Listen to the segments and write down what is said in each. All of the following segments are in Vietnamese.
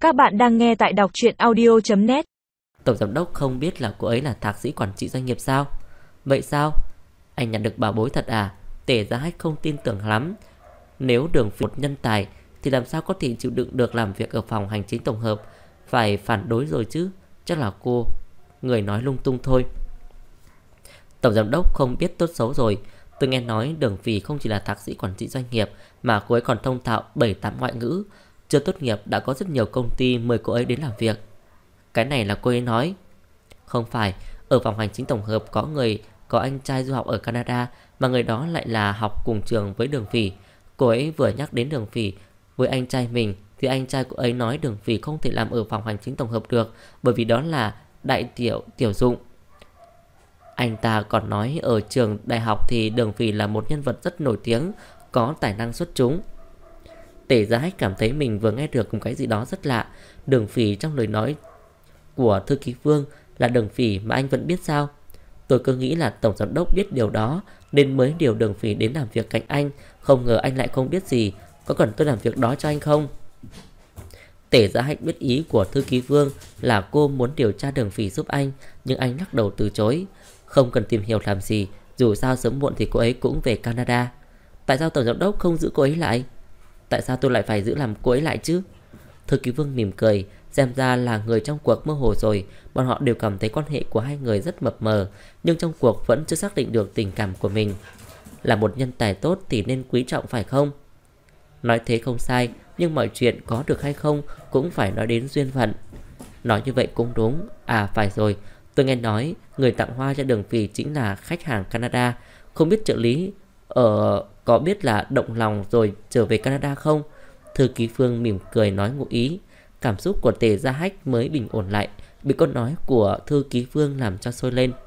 Các bạn đang nghe tại đọc truyện audio.net. Tổng giám đốc không biết là cô ấy là thạc sĩ quản trị doanh nghiệp sao? Vậy sao? Anh nhận được bảo bối thật à? Tề Gia Hách không tin tưởng lắm. Nếu Đường Phi một nhân tài thì làm sao có thể chịu đựng được làm việc ở phòng hành chính tổng hợp. Phải phản đối rồi chứ. Chắc là cô người nói lung tung thôi. Tổng giám đốc không biết tốt xấu rồi. Tôi nghe nói Đường Phi không chỉ là thạc sĩ quản trị doanh nghiệp mà cô ấy còn thông thạo 7-8 ngoại ngữ. Chưa tốt nghiệp đã có rất nhiều công ty mời cô ấy đến làm việc. Cái này là cô ấy nói. Không phải, ở phòng hành chính tổng hợp có anh trai du học ở Canada, mà người đó lại là học cùng trường với Đường Phỉ. Cô ấy vừa nhắc đến Đường Phỉ với anh trai mình thì anh trai cô ấy nói Đường Phỉ không thể làm ở phòng hành chính tổng hợp được, bởi vì đó là đại tiểu dụng. Anh ta còn nói ở trường đại học thì Đường Phỉ là một nhân vật rất nổi tiếng, có tài năng xuất chúng. Tề Gia Hách cảm thấy mình vừa nghe được một cái gì đó rất lạ. Đường Phỉ trong lời nói của thư ký Vương là Đường Phỉ mà anh vẫn biết sao? Tôi cứ nghĩ là tổng giám đốc biết điều đó nên mới điều Đường Phỉ đến làm việc cạnh anh. Không ngờ anh lại không biết gì. Có cần tôi làm việc đó cho anh không? Tề Gia Hách biết ý của thư ký Vương là cô muốn điều tra Đường Phỉ giúp anh, nhưng anh lắc đầu từ chối. Không cần tìm hiểu làm gì, dù sao sớm muộn thì cô ấy cũng về Canada. Tại sao tổng giám đốc không giữ cô ấy lại? Tại sao tôi lại phải giữ làm cô ấy lại chứ? Thư ký Vương mỉm cười. Xem ra là người trong cuộc mơ hồ rồi. Bọn họ đều cảm thấy quan hệ của hai người rất mập mờ, nhưng trong cuộc vẫn chưa xác định được tình cảm của mình. Là một nhân tài tốt thì nên quý trọng phải không? Nói thế không sai, nhưng mọi chuyện có được hay không cũng phải nói đến duyên phận. Nói như vậy cũng đúng. À phải rồi, tôi nghe nói người tặng hoa cho Đường Phỉ chính là khách hàng Canada. Không biết trợ lý có biết là động lòng rồi trở về Canada không? Thư ký Phương mỉm cười nói ngụ ý. Cảm xúc của Tề Gia Hách mới bình ổn lại, bị câu nói của thư ký Phương làm cho sôi lên.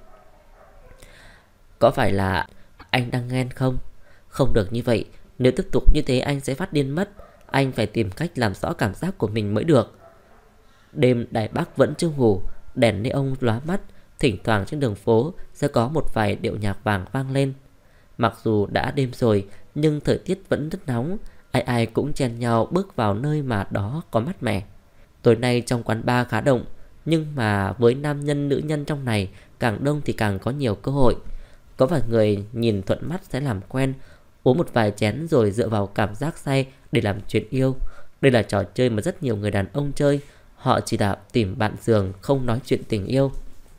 Có phải là anh đang ghen không? Không được như vậy. Nếu tiếp tục như thế anh sẽ phát điên mất. Anh phải tìm cách làm rõ cảm giác của mình mới được. Đêm Đài Bắc vẫn chưa ngủ. Đèn neon lóa mắt. Thỉnh thoảng trên đường phố sẽ có một vài điệu nhạc vàng vang lên. Mặc dù đã đêm rồi, nhưng thời tiết vẫn rất nóng. Ai ai cũng chen nhau bước vào nơi mà đó có mát mẻ. Tối nay trong quán bar khá đông, nhưng mà với nam nhân nữ nhân trong này, càng đông thì càng có nhiều cơ hội. Có vài người nhìn thuận mắt sẽ làm quen, uống một vài chén rồi dựa vào cảm giác say để làm chuyện yêu. Đây là trò chơi mà rất nhiều người đàn ông chơi. Họ chỉ là tìm bạn giường, không nói chuyện tình yêu.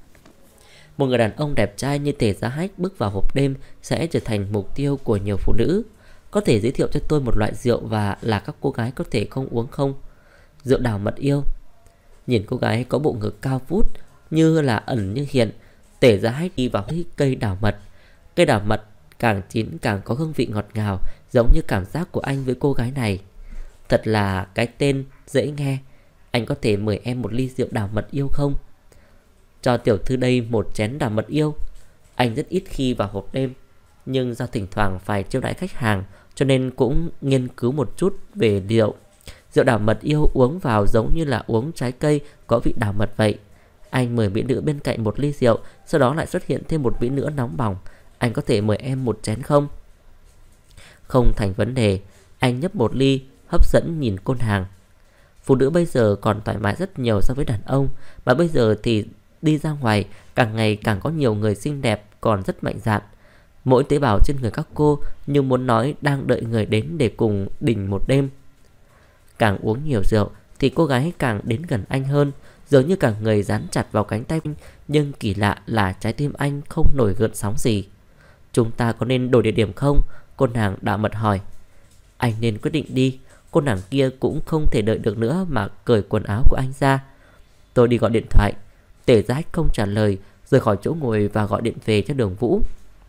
Một người đàn ông đẹp trai như Tề Gia Hách bước vào hộp đêm sẽ trở thành mục tiêu của nhiều phụ nữ. Có thể giới thiệu cho tôi một loại rượu và là các cô gái có thể không uống không? Rượu đào mật yêu. Nhìn cô gái có bộ ngực cao vút, như là ẩn như hiện, Tề Gia Hách đi vào cây đào mật. Cây đào mật càng chín càng có hương vị ngọt ngào, giống như cảm giác của anh với cô gái này. Thật là cái tên dễ nghe. Anh có thể mời em một ly rượu đào mật yêu không? Cho tiểu thư đây một chén đào mật yêu. Anh rất ít khi vào hộp đêm, nhưng do thỉnh thoảng phải chiêu đãi khách hàng cho nên cũng nghiên cứu một chút về rượu. Rượu đào mật yêu uống vào giống như là uống trái cây có vị đào mật vậy. Anh mời mỹ nữ bên cạnh một ly rượu, sau đó lại xuất hiện thêm một mỹ nữ nóng bỏng. Anh có thể mời em một chén không? Không thành vấn đề. Anh nhấp một ly, hấp dẫn nhìn cô nàng. Phụ nữ bây giờ còn thoải mái rất nhiều so với đàn ông, mà bây giờ thì đi ra ngoài càng ngày càng có nhiều người xinh đẹp còn rất mạnh dạn. Mỗi tế bào trên người các cô như muốn nói đang đợi người đến để cùng đình một đêm. Càng uống nhiều rượu thì cô gái càng đến gần anh hơn, dường như cả người dán chặt vào cánh tay anh. Nhưng kỳ lạ là trái tim anh không nổi gợn sóng gì. Chúng ta có nên đổi địa điểm không? Cô nàng đạo mật hỏi. Anh nên quyết định đi. Cô nàng kia cũng không thể đợi được nữa mà cởi quần áo của anh ra. Tôi đi gọi điện thoại. Tề Gia Hách không trả lời, rời khỏi chỗ ngồi và gọi điện về cho Đường Vũ.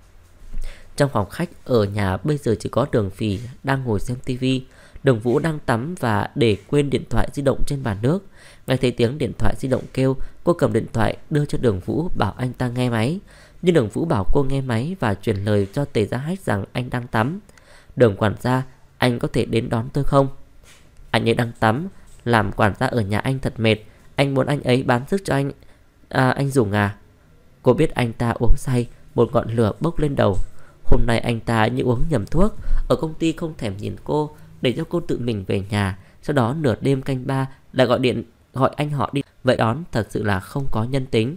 Trong phòng khách ở nhà bây giờ chỉ có Đường Phỉ đang ngồi xem tivi. Đường Vũ đang tắm và để quên điện thoại di động trên bàn nước. Nghe thấy tiếng điện thoại di động kêu, cô cầm điện thoại đưa cho Đường Vũ bảo anh ta nghe máy. Nhưng Đường Vũ bảo cô nghe máy và truyền lời cho Tề Gia Hách rằng anh đang tắm. Đường quản gia, anh có thể đến đón tôi không? Anh ấy đang tắm, làm quản gia ở nhà anh thật mệt. Anh muốn anh ấy bán sức cho anh. Anh dùng à? Cô biết anh ta uống say, một ngọn lửa bốc lên đầu. Hôm nay anh ta như uống nhầm thuốc. Ở công ty không thèm nhìn cô, để cho cô tự mình về nhà. Sau đó nửa đêm canh ba lại gọi điện gọi anh họ đi. Vậy đón thật sự là không có nhân tính.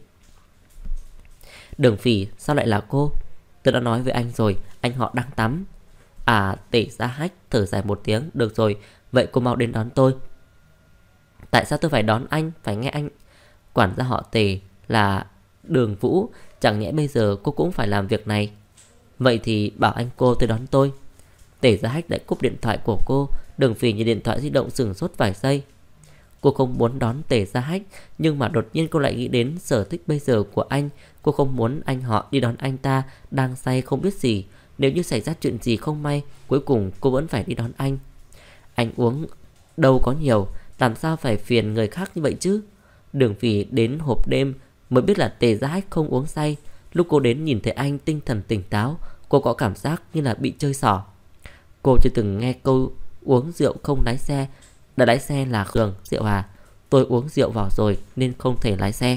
Đường Phỉ, sao lại là cô? Tôi đã nói với anh rồi, anh họ đang tắm. À, Tề Gia Hách thở dài một tiếng. Được rồi, vậy cô mau đến đón tôi. Tại sao tôi phải đón anh? Phải nghe anh. Quản gia họ Tề là Đường Vũ, chẳng nhẽ bây giờ cô cũng phải làm việc này? Vậy thì bảo anh cô tới đón tôi. Tề Gia Hách lại cúp điện thoại của cô. Đường Phỉ nhìn điện thoại di động sửng sốt vài giây. Cô không muốn đón Tề Gia Hách, nhưng mà đột nhiên cô lại nghĩ đến sở thích bây giờ của anh. Cô không muốn anh họ đi đón anh ta đang say không biết gì. Nếu như xảy ra chuyện gì không may, cuối cùng cô vẫn phải đi đón anh. Anh uống đâu có nhiều, làm sao phải phiền người khác như vậy chứ? Đường Phỉ đến hộp đêm mới biết là Tề Gia Hách không uống say. Lúc cô đến nhìn thấy anh tinh thần tỉnh táo, cô có cảm giác như là bị chơi xỏ. Cô chưa từng nghe câu uống rượu không lái xe. Đã lái xe là Khương. Rượu à? Tôi uống rượu vào rồi nên không thể lái xe.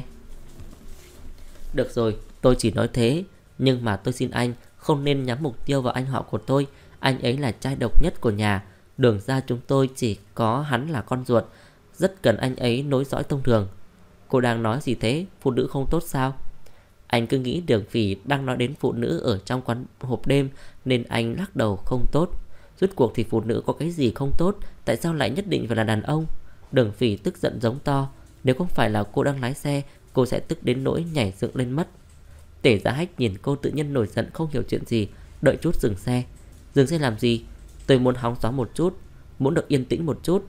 Được rồi, tôi chỉ nói thế. Nhưng mà tôi xin anh không nên nhắm mục tiêu vào anh họ của tôi. Anh ấy là trai độc nhất của nhà. Đường ra chúng tôi chỉ có hắn là con ruột, rất cần anh ấy nối dõi tông đường. Cô đang nói gì thế? Phụ nữ không tốt sao? Anh cứ nghĩ Đường Phỉ đang nói đến phụ nữ ở trong quán hộp đêm nên anh lắc đầu. Không tốt. Rốt cuộc thì phụ nữ có cái gì không tốt? Tại sao lại nhất định phải là đàn ông? Đường Phỉ tức giận giống to. Nếu không phải là cô đang lái xe, cô sẽ tức đến nỗi nhảy dựng lên mất. Tề Gia Hách nhìn cô tự nhiên nổi giận không hiểu chuyện gì. Đợi chút dừng xe. Dừng xe làm gì? Tôi muốn hóng gió một chút, muốn được yên tĩnh một chút.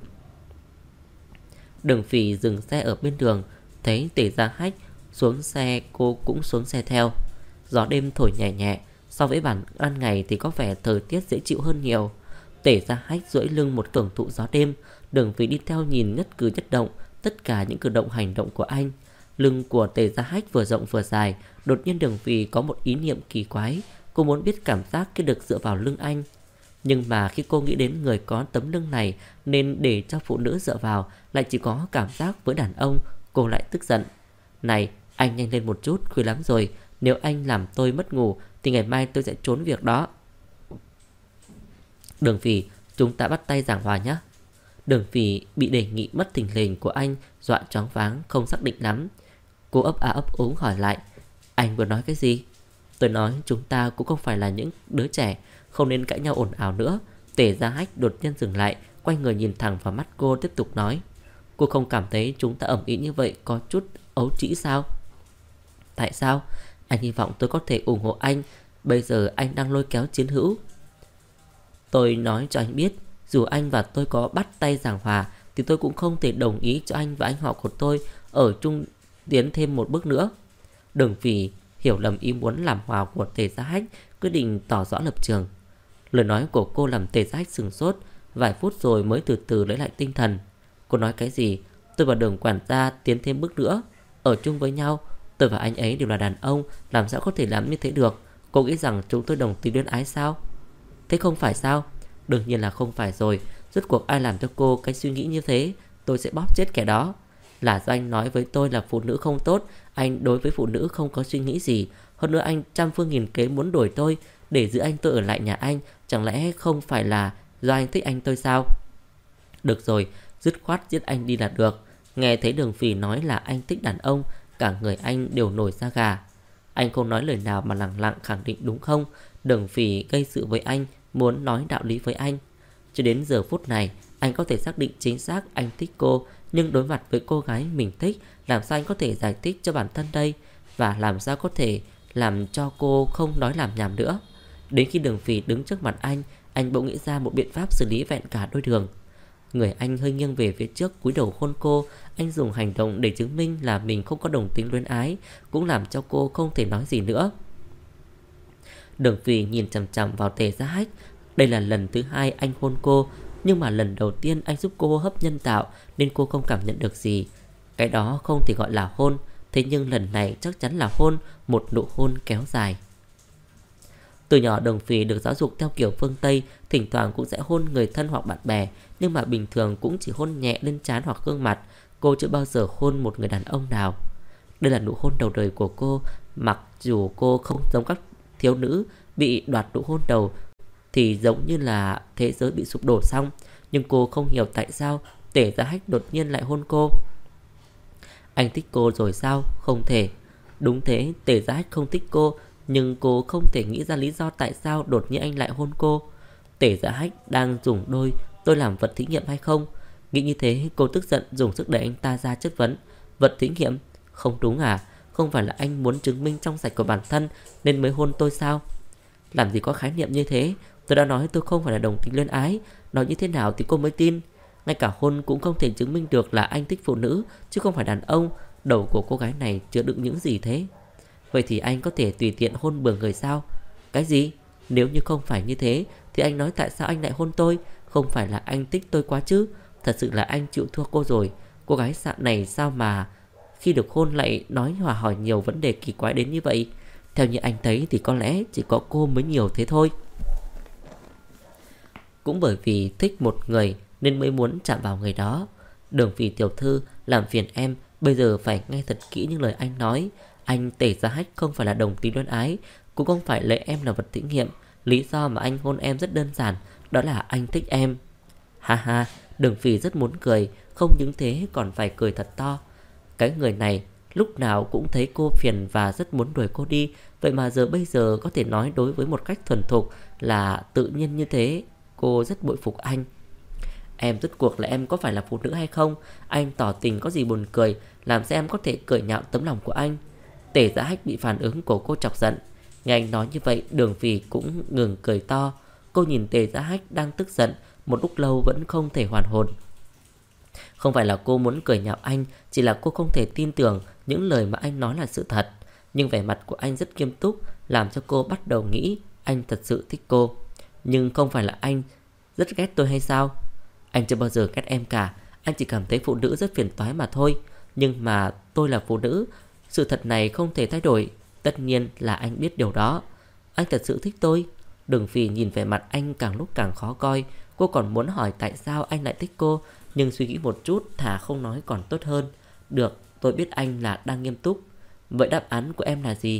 Đường Phỉ dừng xe ở bên đường. Thấy Tề Gia Hách xuống xe, cô cũng xuống xe theo. Gió đêm thổi nhẹ nhẹ, so với bản ban ngày thì có vẻ thời tiết dễ chịu hơn nhiều. Tề Gia Hách duỗi lưng một hưởng thụ gió đêm. Đường Phỉ đi theo nhìn nhất cử nhất động, tất cả những cử động hành động của anh. Lưng của Tề Gia Hách vừa rộng vừa dài. Đột nhiên Đường Phỉ có một ý niệm kỳ quái. Cô muốn biết cảm giác khi được dựa vào lưng anh. Nhưng mà khi cô nghĩ đến người có tấm lưng này nên để cho phụ nữ dựa vào lại chỉ có cảm giác với đàn ông, cô lại tức giận. Này, anh nhanh lên một chút, khuya lắm rồi. Nếu anh làm tôi mất ngủ thì ngày mai tôi sẽ trốn việc đó. Đường Phỉ, chúng ta bắt tay giảng hòa nhé. Đường Phỉ bị đề nghị mất thình lình của anh dọa choáng váng, không xác định lắm. Cô ấp a ấp úng hỏi lại. Anh vừa nói cái gì? Tôi nói chúng ta cũng không phải là những đứa trẻ, không nên cãi nhau ồn ào nữa. Tề Gia Hách đột nhiên dừng lại, quay người nhìn thẳng vào mắt cô, tiếp tục nói. Cô không cảm thấy chúng ta ầm ĩ như vậy có chút ấu trĩ sao? Tại sao? Anh hy vọng tôi có thể ủng hộ anh. Bây giờ anh đang lôi kéo chiến hữu. Tôi nói cho anh biết, dù anh và tôi có bắt tay giảng hòa thì tôi cũng không thể đồng ý cho anh và anh họ của tôi ở chung tiến thêm một bước nữa. Đường Phỉ hiểu lầm ý muốn làm hòa của Tề Gia Hách, quyết định tỏ rõ lập trường. Lời nói của cô làm Tề Gia Hách sửng sốt, vài phút rồi mới từ từ lấy lại tinh thần. Cô nói cái gì? Tôi và Đường quản gia tiến thêm bước nữa, ở chung với nhau. Tôi và anh ấy đều là đàn ông, làm sao có thể làm như thế được? Cô nghĩ rằng chúng tôi đồng tình luyến ái sao? Thế không phải sao? Đương nhiên là không phải rồi. Rốt cuộc ai làm cho cô cái suy nghĩ như thế? Tôi sẽ bóp chết kẻ đó. Là do anh nói với tôi là phụ nữ không tốt. Anh đối với phụ nữ không có suy nghĩ gì. Hơn nữa anh trăm phương nghìn kế muốn đuổi tôi để giữ anh tôi ở lại nhà anh. Chẳng lẽ không phải là do anh thích anh tôi sao? Được rồi, dứt khoát giết anh đi là được. Nghe thấy Đường Phỉ nói là anh thích đàn ông, cả người anh đều nổi da gà. Anh không nói lời nào mà lẳng lặng khẳng định đúng không? Đường Phỉ gây sự với anh, muốn nói đạo lý với anh. Cho đến giờ phút này, anh có thể xác định chính xác anh thích cô. Nhưng đối mặt với cô gái mình thích, làm sao anh có thể giải thích cho bản thân đây? Và làm sao có thể làm cho cô không nói làm nhảm nữa? Đến khi Đường Phỉ đứng trước mặt anh bỗng nghĩ ra một biện pháp xử lý vẹn cả đôi đường. Người anh hơi nghiêng về phía trước, cúi đầu hôn cô. Anh dùng hành động để chứng minh là mình không có đồng tính luyến ái, cũng làm cho cô không thể nói gì nữa. Đường Phỉ nhìn chằm chằm vào Tề Gia Hách. Đây là lần thứ hai anh hôn cô, nhưng mà lần đầu tiên anh giúp cô hô hấp nhân tạo nên cô không cảm nhận được gì. Cái đó không thể gọi là hôn. Thế nhưng lần này chắc chắn là hôn, một nụ hôn kéo dài. Từ nhỏ Đường Phỉ được giáo dục theo kiểu phương Tây, thỉnh thoảng cũng sẽ hôn người thân hoặc bạn bè, nhưng mà bình thường cũng chỉ hôn nhẹ lên trán hoặc gương mặt. Cô chưa bao giờ hôn một người đàn ông nào. Đây là nụ hôn đầu đời của cô. Mặc dù cô không giống các thiếu nữ bị đoạt nụ hôn đầu thì giống như là thế giới bị sụp đổ xong, nhưng cô không hiểu tại sao Tề Gia Hách đột nhiên lại hôn cô. Anh thích cô rồi sao? Không thể. Đúng thế, Tề Gia Hách không thích cô, nhưng cô không thể nghĩ ra lý do tại sao đột nhiên anh lại hôn cô. Tề Gia Hách đang dùng đôi tôi làm vật thí nghiệm hay không? Nghĩ như thế, cô tức giận dùng sức đẩy anh ta ra chất vấn. Vật thí nghiệm? Không đúng à? Không phải là anh muốn chứng minh trong sạch của bản thân nên mới hôn tôi sao? Làm gì có khái niệm như thế? Tôi đã nói tôi không phải là đồng tính luyến ái. Nói như thế nào thì cô mới tin? Ngay cả hôn cũng không thể chứng minh được là anh thích phụ nữ chứ không phải đàn ông. Đầu của cô gái này chứa đựng những gì thế? Vậy thì anh có thể tùy tiện hôn bừa người sao? Cái gì? Nếu như không phải như thế thì anh nói tại sao anh lại hôn tôi? Không phải là anh thích tôi quá chứ? Thật sự là anh chịu thua cô rồi. Cô gái xạ này sao mà khi được hôn lại nói hòa hỏi nhiều vấn đề kỳ quái đến như vậy? Theo như anh thấy thì có lẽ chỉ có cô mới nhiều thế thôi. Cũng bởi vì thích một người nên mới muốn chạm vào người đó. Đường Phỉ tiểu thư, làm phiền em, bây giờ phải nghe thật kỹ những lời anh nói. Anh Tề Gia Hách không phải là đồng tính luyến ái, cũng không phải lấy em là vật thí nghiệm. Lý do mà anh hôn em rất đơn giản, đó là anh thích em. Ha ha, Đường Phỉ rất muốn cười, không những thế còn phải cười thật to. Cái người này lúc nào cũng thấy cô phiền và rất muốn đuổi cô đi. Vậy mà bây giờ có thể nói đối với một cách thuần thục là tự nhiên như thế. Cô rất bội phục anh. Em rốt cuộc là em có phải là phụ nữ hay không? Anh tỏ tình có gì buồn cười, làm sao em có thể cười nhạo tấm lòng của anh? Tề Gia Hách bị phản ứng của cô chọc giận. Nghe anh nói như vậy, Đường Phỉ cũng ngừng cười to. Cô nhìn Tề Gia Hách đang tức giận, một lúc lâu vẫn không thể hoàn hồn. Không phải là cô muốn cười nhạo anh, chỉ là cô không thể tin tưởng những lời mà anh nói là sự thật. Nhưng vẻ mặt của anh rất nghiêm túc, làm cho cô bắt đầu nghĩ anh thật sự thích cô. Nhưng không phải là anh rất ghét tôi hay sao? Anh chưa bao giờ ghét em cả. Anh chỉ cảm thấy phụ nữ rất phiền toái mà thôi. Nhưng mà tôi là phụ nữ, sự thật này không thể thay đổi. Tất nhiên là anh biết điều đó. Anh thật sự thích tôi. Đường Phỉ nhìn vẻ mặt anh càng lúc càng khó coi. Cô còn muốn hỏi tại sao anh lại thích cô, nhưng suy nghĩ một chút thà không nói còn tốt hơn. Được, tôi biết anh là đang nghiêm túc. Vậy đáp án của em là gì?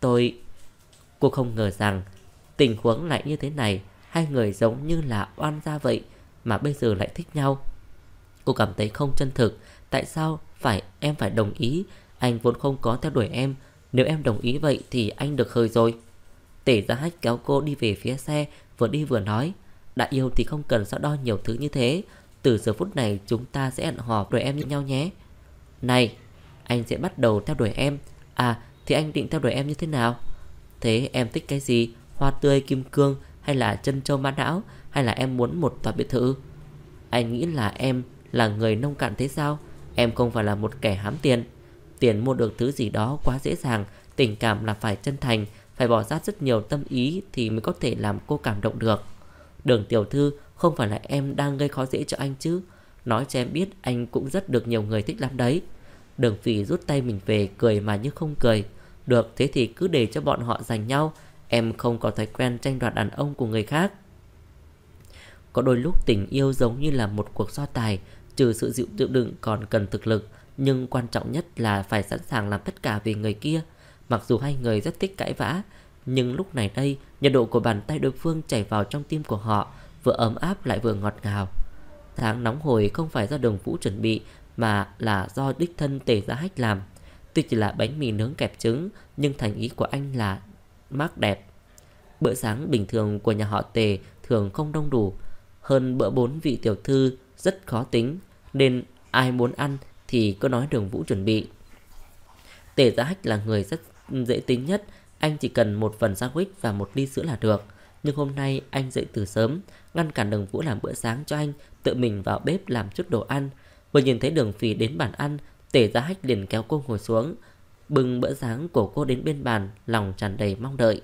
Cô không ngờ rằng tình huống lại như thế này. Hai người giống như là oan gia vậy mà bây giờ lại thích nhau. Cô cảm thấy không chân thực. Tại sao em phải đồng ý? Anh vốn không có theo đuổi em. Nếu em đồng ý vậy thì anh được hời rồi. Tề Gia Hách kéo cô đi về phía xe, vừa đi vừa nói. Đã yêu thì không cần so đo nhiều thứ như thế. Từ giờ phút này chúng ta sẽ hẹn hò đuổi em như nhau nhé. Này, anh sẽ bắt đầu theo đuổi em. À, thì anh định theo đuổi em như thế nào? Thế em thích cái gì? Hoa tươi, kim cương, hay là chân châu mã não, hay là em muốn một tòa biệt thự? Anh nghĩ là em là người nông cạn thế sao? Em không phải là một kẻ hám tiền. Tiền mua được thứ gì đó quá dễ dàng. Tình cảm là phải chân thành, phải bỏ ra rất nhiều tâm ý thì mới có thể làm cô cảm động được. Đường tiểu thư, không phải là em đang gây khó dễ cho anh chứ? Nói cho em biết anh cũng rất được nhiều người thích lắm đấy. Đường Phỉ rút tay mình về, cười mà như không cười. Được, thế thì cứ để cho bọn họ giành nhau. Em không có thói quen tranh đoạt đàn ông của người khác. Có đôi lúc tình yêu giống như là một cuộc so tài, trừ sự chịu đựng còn cần thực lực. Nhưng quan trọng nhất là phải sẵn sàng làm tất cả vì người kia. Mặc dù hai người rất thích cãi vã, nhưng lúc này đây, nhiệt độ của bàn tay đối phương chảy vào trong tim của họ, vừa ấm áp lại vừa ngọt ngào. Tháng nóng hổi không phải do Đường Vũ chuẩn bị, mà là do đích thân Tề Gia Hách làm. Tuy chỉ là bánh mì nướng kẹp trứng, nhưng thành ý của anh là mác đẹp. Bữa sáng bình thường của nhà họ Tề thường không đông đủ. Hơn bữa 4 vị tiểu thư rất khó tính, nên ai muốn ăn thì cứ nói Đường Vũ chuẩn bị. Tề Gia Hách là người rất dễ tính nhất. Anh chỉ cần một phần sandwich và một ly sữa là được. Nhưng hôm nay anh dậy từ sớm, ngăn cản Đường Vũ làm bữa sáng cho anh, tự mình vào bếp làm chút đồ ăn. Vừa nhìn thấy Đường Phỉ đến bàn ăn, Tề Gia Hách liền kéo cô ngồi xuống, bưng bữa sáng của cô đến bên bàn, lòng tràn đầy mong đợi.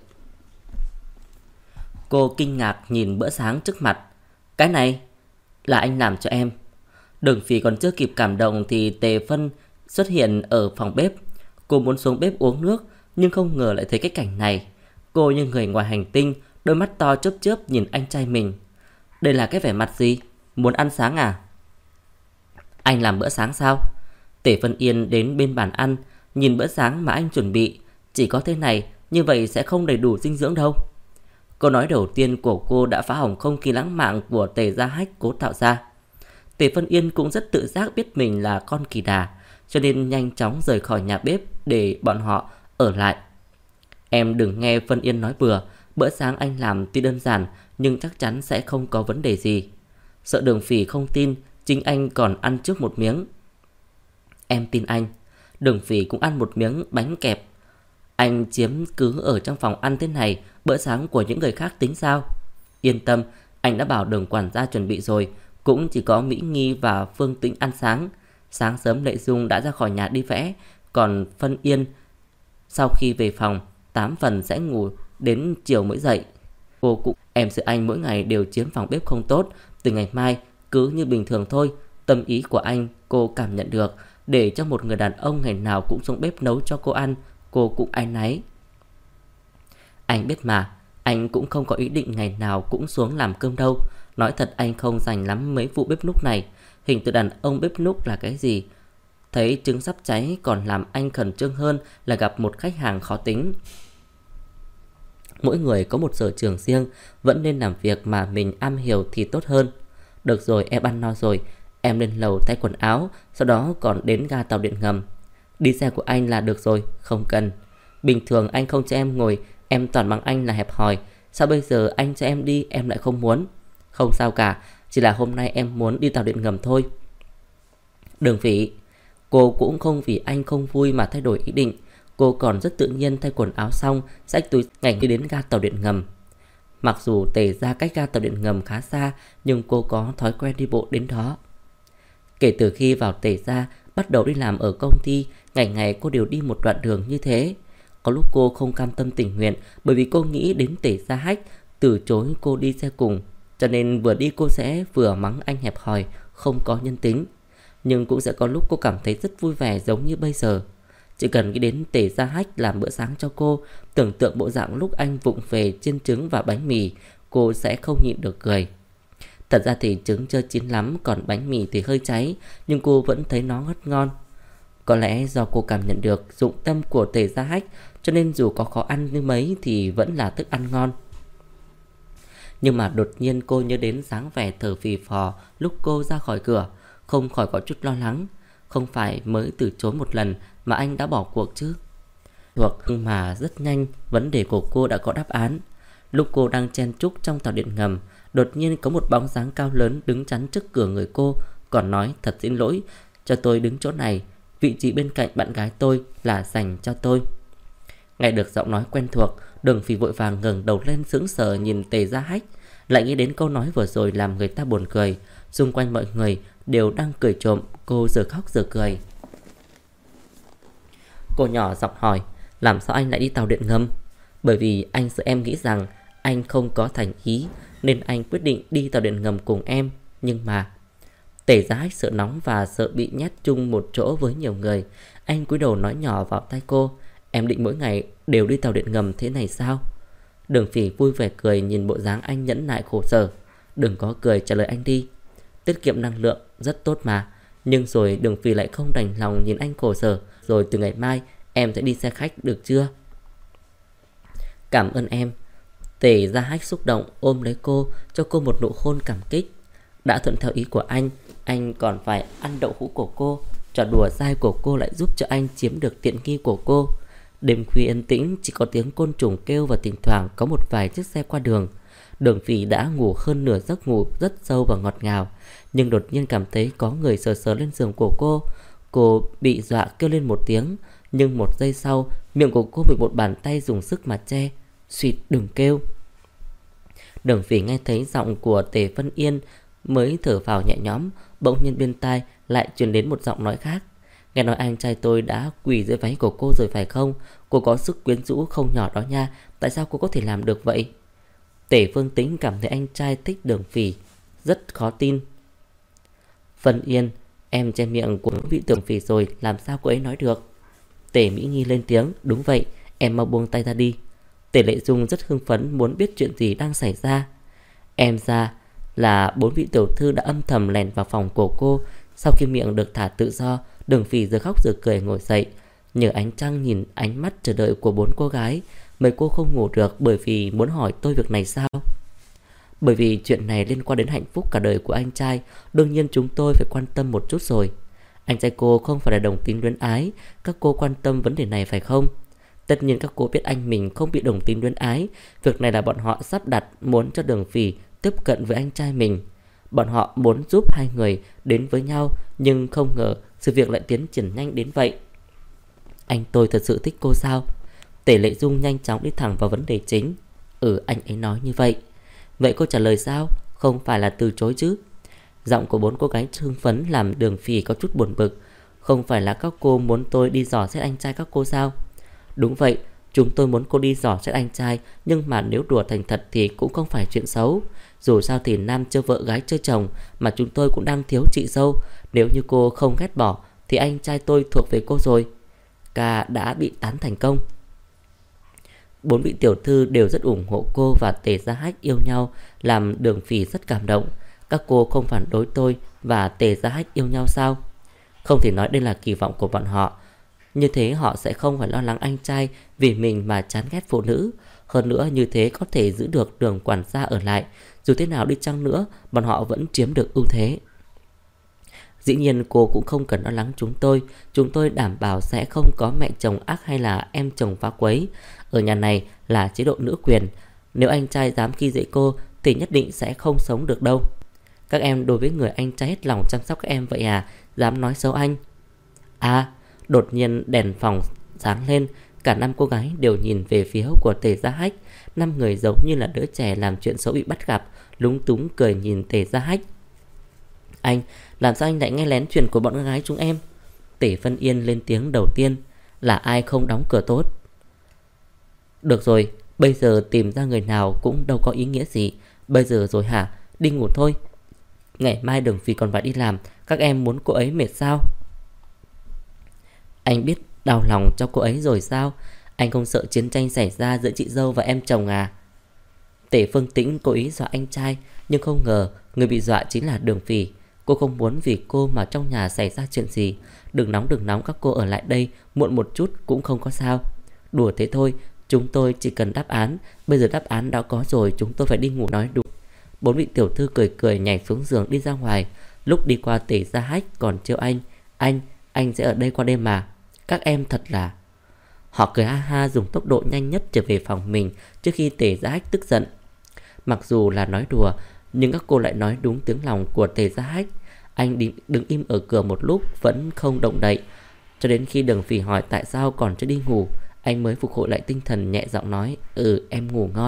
Cô kinh ngạc nhìn bữa sáng trước mặt. Cái này là anh làm cho em. Đường Phỉ còn chưa kịp cảm động thì Tề Phân xuất hiện ở phòng bếp. Cô muốn xuống bếp uống nước, nhưng không ngờ lại thấy cái cảnh này. Cô như người ngoài hành tinh, đôi mắt to chớp chớp nhìn anh trai mình. Đây là cái vẻ mặt gì? Muốn ăn sáng à? Anh làm bữa sáng sao? Tề Phân Yên đến bên bàn ăn, nhìn bữa sáng mà anh chuẩn bị. Chỉ có thế này, như vậy sẽ không đầy đủ dinh dưỡng đâu. Câu nói đầu tiên của cô đã phá hỏng không khí lãng mạn của Tề Gia Hách cố tạo ra. Tề Phân Yên cũng rất tự giác biết mình là con kỳ đà, cho nên nhanh chóng rời khỏi nhà bếp để bọn họ ở lại. Em đừng nghe Phân Yên nói bừa, bữa sáng anh làm tuy đơn giản nhưng chắc chắn sẽ không có vấn đề gì. Sợ Đường Phỉ không tin, chính anh còn ăn trước một miếng. Em tin anh. Đường Phỉ cũng ăn một miếng bánh kẹp. Anh chiếm cứ ở trong phòng ăn thế này, bữa sáng của những người khác tính sao? Yên tâm, anh đã bảo Đường quản gia chuẩn bị rồi, cũng chỉ có Mỹ Nghi và Phương Tĩnh ăn sáng. Sáng sớm Lệ Dung đã ra khỏi nhà đi vẽ, còn Phân Yên sau khi về phòng 8 phần sẽ ngủ đến chiều mới dậy. Cô cũng em sợ anh mỗi ngày đều chiếm phòng bếp không tốt, từ ngày mai cứ như bình thường thôi. Tâm ý của anh cô cảm nhận được, để cho một người đàn ông ngày nào cũng xuống bếp nấu cho cô ăn, cô cũng áy náy. Anh biết mà, anh cũng không có ý định ngày nào cũng xuống làm cơm đâu. Nói thật anh không rành lắm mấy vụ bếp núc này. Hình tượng đàn ông bếp núc là cái gì? Thấy trứng sắp cháy còn làm anh khẩn trương hơn là gặp một khách hàng khó tính. Mỗi người có một sở trường riêng, vẫn nên làm việc mà mình am hiểu thì tốt hơn. Được rồi, em ăn no rồi, em lên lầu thay quần áo, sau đó còn đến ga tàu điện ngầm. Đi xe của anh là được rồi, không cần. Bình thường anh không cho em ngồi, em toàn mắng anh là hẹp hòi. Sao bây giờ anh cho em đi em lại không muốn? Không sao cả, chỉ là hôm nay em muốn đi tàu điện ngầm thôi. Đường Phỉ, cô cũng không vì anh không vui mà thay đổi ý định. Cô còn rất tự nhiên thay quần áo xong, xách túi ngành đi đến ga tàu điện ngầm. Mặc dù Tề ra cách ga tàu điện ngầm khá xa, nhưng cô có thói quen đi bộ đến đó. Kể từ khi vào Tề ra, bắt đầu đi làm ở công ty, ngày ngày cô đều đi một đoạn đường như thế. Có lúc cô không cam tâm tình nguyện, bởi vì cô nghĩ đến Tề Gia Hách từ chối cô đi xe cùng, cho nên vừa đi cô sẽ vừa mắng anh hẹp hòi, không có nhân tính. Nhưng cũng sẽ có lúc cô cảm thấy rất vui vẻ giống như bây giờ. Chỉ cần nghĩ đến Tề Gia Hách làm bữa sáng cho cô, tưởng tượng bộ dạng lúc anh vụng về chiên trứng và bánh mì, cô sẽ không nhịn được cười. Thật ra thì trứng chưa chín lắm, còn bánh mì thì hơi cháy, nhưng cô vẫn thấy nó rất ngon. Có lẽ do cô cảm nhận được dụng tâm của Tề Gia Hách, cho nên dù có khó ăn như mấy thì vẫn là thức ăn ngon. Nhưng mà đột nhiên cô nhớ đến dáng vẻ thở phì phò lúc cô ra khỏi cửa, không khỏi có chút lo lắng. Không phải mới từ chối một lần mà anh đã bỏ cuộc chứ? Thuộc mà rất nhanh, vấn đề của cô đã có đáp án. Lúc cô đang chen chúc trong tàu điện ngầm, đột nhiên có một bóng dáng cao lớn đứng chắn trước cửa người cô, còn nói thật xin lỗi, cho tôi đứng chỗ này, vị trí bên cạnh bạn gái tôi là dành cho tôi. Nghe được giọng nói quen thuộc, Đường Phỉ vội vàng ngẩng đầu lên sững sờ nhìn Tề Gia Hách, lại nghĩ đến câu nói vừa rồi làm người ta buồn cười. Xung quanh mọi người đều đang cười trộm, cô giờ khóc giờ cười. Cô nhỏ giọng hỏi, làm sao anh lại đi tàu điện ngầm? Bởi vì anh sợ em nghĩ rằng anh không có thành ý, nên anh quyết định đi tàu điện ngầm cùng em. Nhưng mà Tề Gia Hách sợ nóng và sợ bị nhét chung một chỗ với nhiều người. Anh cúi đầu nói nhỏ vào tai cô, em định mỗi ngày đều đi tàu điện ngầm thế này sao? Đường Phỉ vui vẻ cười nhìn bộ dáng anh nhẫn nại khổ sở. Đừng có cười, trả lời anh đi. Tiết kiệm năng lượng rất tốt mà. Nhưng rồi Đường Phỉ lại không đành lòng nhìn anh khổ sở. Rồi từ ngày mai em sẽ đi xe khách được chưa? Cảm ơn em. Tề Gia Hách xúc động ôm lấy cô, cho cô một nụ hôn cảm kích. Đã thuận theo ý của anh còn phải ăn đậu hũ của cô. Trò đùa dai của cô lại giúp cho anh chiếm được tiện nghi của cô. Đêm khuya yên tĩnh, chỉ có tiếng côn trùng kêu và thỉnh thoảng có một vài chiếc xe qua đường. Đường Phỉ đã ngủ hơn nửa giấc ngủ rất sâu và ngọt ngào, nhưng đột nhiên cảm thấy có người sờ sờ lên giường của cô. Cô bị dọa kêu lên một tiếng, nhưng một giây sau, miệng của cô bị một bàn tay dùng sức mà che. Suýt, đừng kêu. Đường Phỉ nghe thấy giọng của Tề Phân Yên mới thở vào nhẹ nhõm, bỗng nhiên bên tai lại truyền đến một giọng nói khác. Nghe nói anh trai tôi đã quỳ dưới váy của cô rồi phải không? Cô có sức quyến rũ không nhỏ đó nha. Tại sao cô có thể làm được vậy? Tề Phương Tĩnh cảm thấy anh trai thích Đường Phỉ rất khó tin. Phân Yên, em che miệng của vị Đường Phỉ rồi, làm sao cô ấy nói được? Tề Mỹ Nghi lên tiếng, đúng vậy, em mau buông tay ra đi. Tề Lệ Dung rất hưng phấn muốn biết chuyện gì đang xảy ra. Em ra là 4 vị tiểu thư đã âm thầm lèn vào phòng của cô. Sau khi miệng được thả tự do, Đường Phỉ giờ khóc giờ cười ngồi dậy. Nhờ ánh trăng nhìn ánh mắt chờ đợi của 4 cô gái, mấy cô không ngủ được bởi vì muốn hỏi tôi việc này sao? Bởi vì chuyện này liên quan đến hạnh phúc cả đời của anh trai, đương nhiên chúng tôi phải quan tâm một chút rồi. Anh trai cô không phải là đồng tính luyến ái, các cô quan tâm vấn đề này phải không? Tất nhiên các cô biết anh mình không bị đồng tính luyến ái. Việc này là bọn họ sắp đặt muốn cho Đường Phỉ tiếp cận với anh trai mình. Bọn họ muốn giúp hai người đến với nhau, nhưng không ngờ sự việc lại tiến triển nhanh đến vậy. Anh tôi thật sự thích cô sao? Tề Lệ Dung nhanh chóng đi thẳng vào vấn đề chính. Anh ấy nói như vậy. Vậy cô trả lời sao? Không phải là từ chối chứ? Giọng của bốn cô gái hưng phấn làm Đường Phỉ có chút buồn bực. Không phải là các cô muốn tôi đi dò xét anh trai các cô sao? Đúng vậy, chúng tôi muốn cô đi dò xét anh trai, nhưng mà nếu đùa thành thật thì cũng không phải chuyện xấu. Dù sao thì nam chưa vợ gái chưa chồng, mà chúng tôi cũng đang thiếu chị dâu. Nếu như cô không ghét bỏ thì anh trai tôi thuộc về cô rồi. Ca đã bị tán thành công. Bốn vị tiểu thư đều rất ủng hộ cô và Tề Gia Hách yêu nhau, làm Đường Phỉ rất cảm động. Các cô không phản đối tôi và Tề Gia Hách yêu nhau sao? Không thể nói đây là kỳ vọng của bọn họ. Như thế họ sẽ không phải lo lắng anh trai vì mình mà chán ghét phụ nữ. Hơn nữa như thế có thể giữ được Đường quản gia ở lại. Dù thế nào đi chăng nữa, bọn họ vẫn chiếm được ưu thế. Dĩ nhiên cô cũng không cần lo lắng chúng tôi đảm bảo sẽ không có mẹ chồng ác hay là em chồng phá quấy. Ở nhà này là chế độ nữ quyền. Nếu anh trai dám khi dễ cô thì nhất định sẽ không sống được đâu. Các em đối với người anh trai hết lòng chăm sóc các em vậy à? Dám nói xấu anh? Đột nhiên đèn phòng sáng lên. Cả năm cô gái đều nhìn về phía của Tề Gia Hách. Năm người giống như là đứa trẻ làm chuyện xấu bị bắt gặp, lúng túng cười nhìn Tề Gia Hách. Anh, làm sao anh lại nghe lén chuyện của bọn gái chúng em? Tề Phân Yên lên tiếng đầu tiên. Là ai không đóng cửa tốt? Được rồi, bây giờ tìm ra người nào cũng đâu có ý nghĩa gì. Bây giờ rồi hả? Đi ngủ thôi. Ngày mai Đường Phỉ còn phải đi làm. Các em muốn cô ấy mệt sao? Anh biết đau lòng cho cô ấy rồi sao? Anh không sợ chiến tranh xảy ra giữa chị dâu và em chồng à? Tề Phương Tĩnh cố ý dọa anh trai, nhưng không ngờ người bị dọa chính là Đường Phỉ. Cô không muốn vì cô mà trong nhà xảy ra chuyện gì. Đừng nóng, các cô ở lại đây muộn một chút cũng không có sao. Đùa thế thôi, chúng tôi chỉ cần đáp án. Bây giờ đáp án đã có rồi, chúng tôi phải đi ngủ nói đúng. Bốn vị tiểu thư cười cười nhảy xuống giường đi ra ngoài. Lúc đi qua Tề Gia Hách còn trêu anh sẽ ở đây qua đêm mà. Các em thật là... Họ cười ha ha dùng tốc độ nhanh nhất trở về phòng mình trước khi Tề Gia Hách tức giận. Mặc dù là nói đùa, nhưng các cô lại nói đúng tiếng lòng của Tề Gia Hách. Anh đứng im ở cửa một lúc vẫn không động đậy. Cho đến khi Đường Phỉ hỏi tại sao còn chưa đi ngủ, anh mới phục hồi lại tinh thần nhẹ giọng nói em ngủ ngon.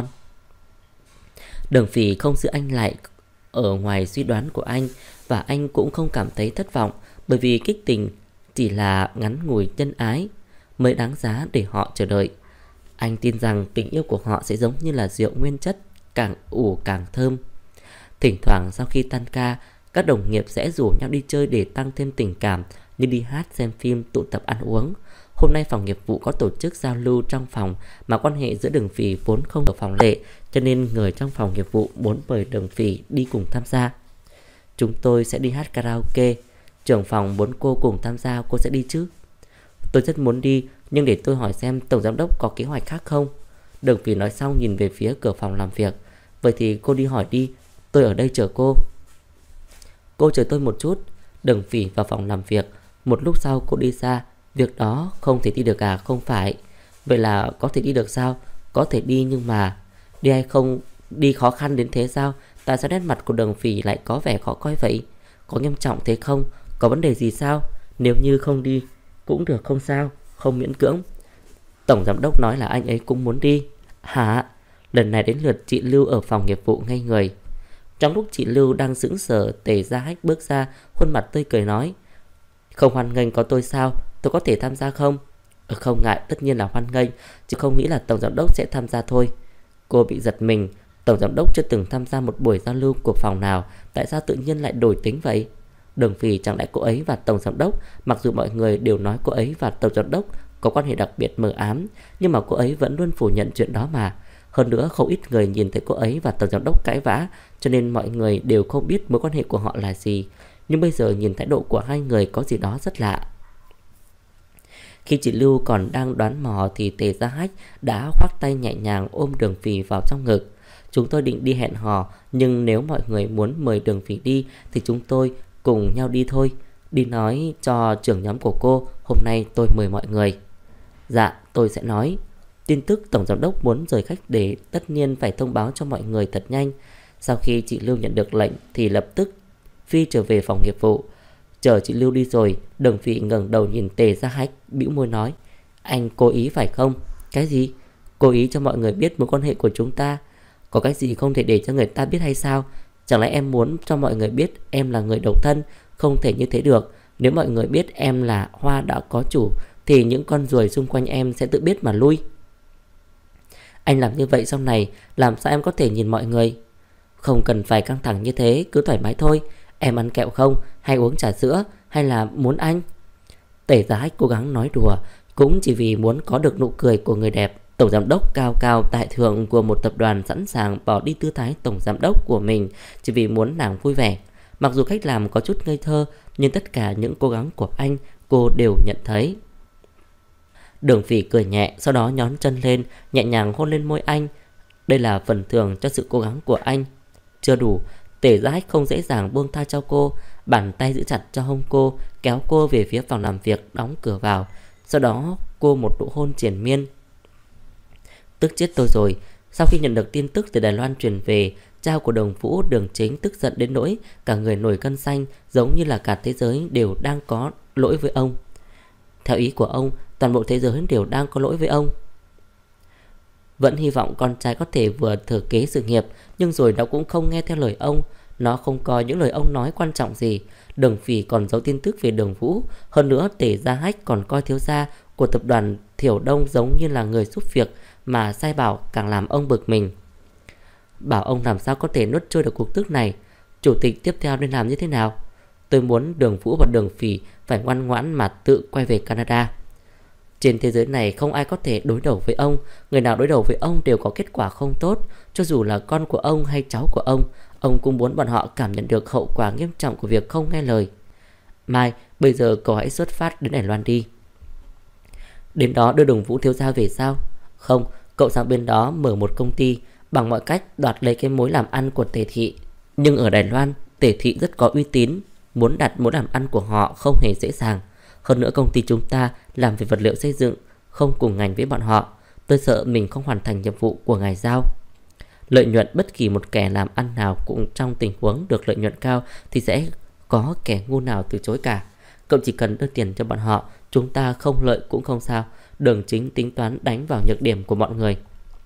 Đường Phỉ không giữ anh lại ở ngoài suy đoán của anh, và anh cũng không cảm thấy thất vọng, bởi vì kích tình chỉ là ngắn ngủi nhân ái mới đáng giá để họ chờ đợi. Anh tin rằng tình yêu của họ sẽ giống như là rượu nguyên chất, càng ủ càng thơm. Thỉnh thoảng sau khi tan ca, các đồng nghiệp sẽ rủ nhau đi chơi để tăng thêm tình cảm, như đi hát, xem phim, tụ tập ăn uống. Hôm nay phòng nghiệp vụ có tổ chức giao lưu trong phòng, mà quan hệ giữa Đường Phỉ vốn không ở phòng lệ, cho nên người trong phòng nghiệp vụ muốn mời Đường Phỉ đi cùng tham gia. Chúng tôi sẽ đi hát karaoke. Trưởng phòng muốn cô cùng tham gia, cô sẽ đi chứ? Tôi rất muốn đi, nhưng để tôi hỏi xem tổng giám đốc có kế hoạch khác không. Đường Phỉ nói xong nhìn về phía cửa phòng làm việc. Vậy thì cô đi hỏi đi, tôi ở đây chờ cô. Cô chờ tôi một chút. Đường Phỉ vào phòng làm việc. Một lúc sau cô đi ra. Việc đó không thể đi được à? Không phải. Vậy là có thể đi được sao? Có thể đi nhưng mà đi hay không đi khó khăn đến thế sao? Tại sao nét mặt của Đường Phỉ lại có vẻ khó coi vậy? Có nghiêm trọng thế không? Có vấn đề gì sao? Nếu như không đi cũng được không sao, không miễn cưỡng. Tổng giám đốc nói là anh ấy cũng muốn đi. Hả? Lần này đến lượt chị Lưu ở phòng nghiệp vụ ngây người. Trong lúc chị Lưu đang sững sờ, Tề Gia Hách bước ra, khuôn mặt tươi cười nói: Không hoan nghênh có tôi sao? Tôi có thể tham gia không? Không ngại, tất nhiên là hoan nghênh, chỉ không nghĩ là tổng giám đốc sẽ tham gia thôi. Cô bị giật mình. Tổng giám đốc chưa từng tham gia một buổi giao lưu của phòng nào, tại sao tự nhiên lại đổi tính vậy? Đường Phỉ chẳng lẽ cô ấy và tổng giám đốc, mặc dù mọi người đều nói cô ấy và tổng giám đốc có quan hệ đặc biệt mờ ám, nhưng mà cô ấy vẫn luôn phủ nhận chuyện đó mà. Hơn nữa không ít người nhìn thấy cô ấy và tổng giám đốc cãi vã, cho nên mọi người đều không biết mối quan hệ của họ là gì. Nhưng bây giờ nhìn thái độ của hai người có gì đó rất lạ. Khi chị Lưu còn đang đoán mò thì Tề Gia Hách đã khoác tay nhẹ nhàng ôm Đường Phỉ vào trong ngực. Chúng tôi định đi hẹn hò, nhưng nếu mọi người muốn mời Đường Phỉ đi thì chúng tôi cùng nhau đi thôi. Đi nói cho trưởng nhóm của cô, hôm nay tôi mời mọi người. Dạ, tôi sẽ nói. Tin tức tổng giám đốc muốn rời khách để tất nhiên phải thông báo cho mọi người thật nhanh. Sau khi chị Lưu nhận được lệnh thì lập tức phi trở về phòng nghiệp vụ. Chờ chị Lưu đi rồi, Đường Phỉ ngẩng đầu nhìn Tề Gia Hách, bĩu môi nói: Anh cố ý phải không? Cái gì? Cố ý cho mọi người biết mối quan hệ của chúng ta? Có cái gì không thể để cho người ta biết hay sao? Chẳng lẽ em muốn cho mọi người biết em là người độc thân? Không thể như thế được. Nếu mọi người biết em là hoa đã có chủ thì những con ruồi xung quanh em sẽ tự biết mà lui. Anh làm như vậy sau này làm sao em có thể nhìn mọi người? Không cần phải căng thẳng như thế, cứ thoải mái thôi. Em ăn kẹo không? Hay uống trà sữa? Hay là muốn anh? Tề Gia Hách cố gắng nói đùa, cũng chỉ vì muốn có được nụ cười của người đẹp. Tổng giám đốc cao cao tại thượng của một tập đoàn sẵn sàng bỏ đi tư thái tổng giám đốc của mình chỉ vì muốn nàng vui vẻ. Mặc dù cách làm có chút ngây thơ, nhưng tất cả những cố gắng của anh cô đều nhận thấy. Đường Phỉ cười nhẹ, sau đó nhón chân lên, nhẹ nhàng hôn lên môi anh. Đây là phần thưởng cho sự cố gắng của anh. Chưa đủ, Tề Gia Hách không dễ dàng buông tha cho cô, bàn tay giữ chặt cho hông cô, kéo cô về phía phòng làm việc, đóng cửa vào. Sau đó cô một nụ hôn triền miên. Tức chết tôi rồi. Sau khi nhận được tin tức từ Đài Loan truyền về, cha của Đường Vũ, Đường Chính tức giận đến nỗi cả người nổi gân xanh, giống như là cả thế giới đều đang có lỗi với ông. Theo ý của ông, toàn bộ thế giới đều đang có lỗi với ông. Vẫn hy vọng con trai có thể vừa thừa kế sự nghiệp, nhưng rồi nó cũng không nghe theo lời ông. Nó không coi những lời ông nói quan trọng gì. Đường Phỉ còn giấu tin tức về Đường Vũ. Hơn nữa Tề Gia Hách còn coi thiếu gia của tập đoàn Thiểu Đông giống như là người giúp việc mà sai bảo, càng làm ông bực mình. Bảo ông làm sao có thể nuốt trôi được cuộc tức này. Chủ tịch tiếp theo nên làm như thế nào? Tôi muốn Đường Vũ và Đường Phỉ phải ngoan ngoãn mà tự quay về Canada. Trên thế giới này không ai có thể đối đầu với ông. Người nào đối đầu với ông đều có kết quả không tốt. Cho dù là con của ông hay cháu của ông cũng muốn bọn họ cảm nhận được hậu quả nghiêm trọng của việc không nghe lời. Mai, bây giờ cậu hãy xuất phát đến Đài Loan đi. Đến đó đưa Đường Vũ thiếu gia về sao? Không, cậu sang bên đó mở một công ty, bằng mọi cách đoạt lấy cái mối làm ăn của Tề thị. Nhưng ở Đài Loan, Tề thị rất có uy tín, muốn đặt mối làm ăn của họ không hề dễ dàng. Hơn nữa công ty chúng ta làm về vật liệu xây dựng, không cùng ngành với bọn họ. Tôi sợ mình không hoàn thành nhiệm vụ của ngài giao. Lợi nhuận, bất kỳ một kẻ làm ăn nào cũng trong tình huống được lợi nhuận cao thì sẽ có kẻ ngu nào từ chối cả. Cậu chỉ cần đưa tiền cho bọn họ, chúng ta không lợi cũng không sao. Đường Chính tính toán đánh vào nhược điểm của mọi người.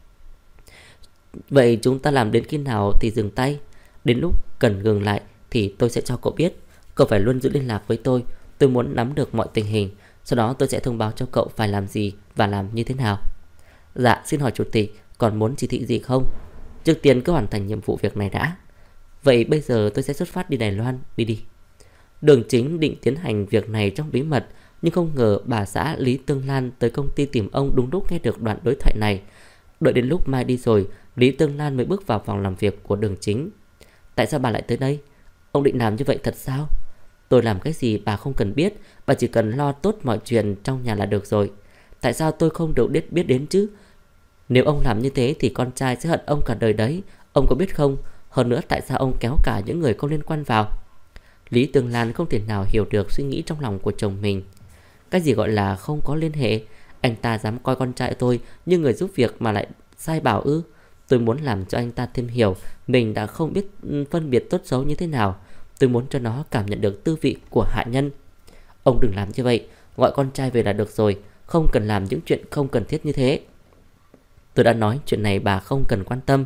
Vậy chúng ta làm đến khi nào thì dừng tay? Đến lúc cần ngừng lại thì tôi sẽ cho cậu biết. Cậu phải luôn giữ liên lạc với tôi. Tôi muốn nắm được mọi tình hình. Sau đó tôi sẽ thông báo cho cậu phải làm gì và làm như thế nào. Dạ, xin hỏi chủ tịch còn muốn chỉ thị gì không? Trước tiên cứ hoàn thành nhiệm vụ việc này đã. Vậy bây giờ tôi sẽ xuất phát đi Đài Loan. Đi. Đường Chính định tiến hành việc này trong bí mật, nhưng không ngờ bà xã Lý Tương Lan tới công ty tìm ông đúng lúc nghe được đoạn đối thoại này. Đợi đến lúc Mai đi rồi, Lý Tương Lan mới bước vào phòng làm việc của Đường Chính. Tại sao bà lại tới đây? Ông định làm như vậy thật sao? Tôi làm cái gì bà không cần biết, bà chỉ cần lo tốt mọi chuyện trong nhà là được rồi. Tại sao tôi không được biết đến chứ? Nếu ông làm như thế thì con trai sẽ hận ông cả đời đấy. Ông có biết không? Hơn nữa tại sao ông kéo cả những người không liên quan vào? Lý Tương Lan không thể nào hiểu được suy nghĩ trong lòng của chồng mình. Cái gì gọi là không có liên hệ? Anh ta dám coi con trai tôi như người giúp việc mà lại sai bảo ư? Tôi muốn làm cho anh ta thêm hiểu mình đã không biết phân biệt tốt xấu như thế nào. Tôi muốn cho nó cảm nhận được tư vị của hạ nhân. Ông đừng làm như vậy. Gọi con trai về là được rồi. Không cần làm những chuyện không cần thiết như thế. Tôi đã nói chuyện này bà không cần quan tâm.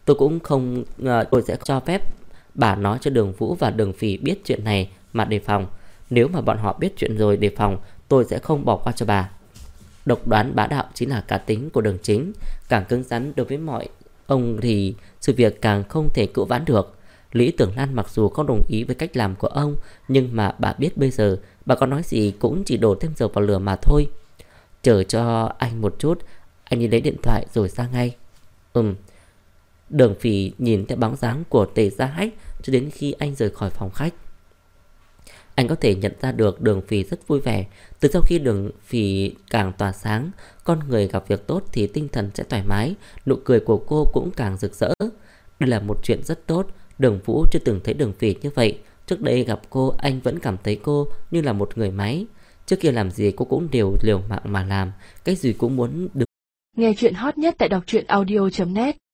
Tôi sẽ cho phép bà nói cho Đường Vũ và Đường Phỉ biết chuyện này mà đề phòng. Nếu mà bọn họ biết chuyện rồi đề phòng, tôi sẽ không bỏ qua cho bà. Độc đoán bá đạo chính là cá tính của Đường Chính. Càng cứng rắn đối với mọi ông thì sự việc càng không thể cứu vãn được. Lý Tưởng Lan mặc dù không đồng ý với cách làm của ông, nhưng mà bà biết bây giờ bà có nói gì cũng chỉ đổ thêm dầu vào lửa mà thôi. Chờ cho anh một chút, anh đi lấy điện thoại rồi ra ngay. Đường Phỉ nhìn theo bóng dáng của Tề Gia Hách cho đến khi anh rời khỏi phòng khách. Anh có thể nhận ra được Đường Phỉ rất vui vẻ. Từ sau khi Đường Phỉ càng tỏa sáng, con người gặp việc tốt thì tinh thần sẽ thoải mái, nụ cười của cô cũng càng rực rỡ. Đây là một chuyện rất tốt. Đường Vũ chưa từng thấy Đường Phỉ như vậy. Trước đây gặp cô, anh vẫn cảm thấy cô như là một người máy. Trước kia làm gì cô cũng đều liều mạng mà làm, cái gì cũng muốn được. Nghe chuyện hot nhất tại đọc truyện audio.net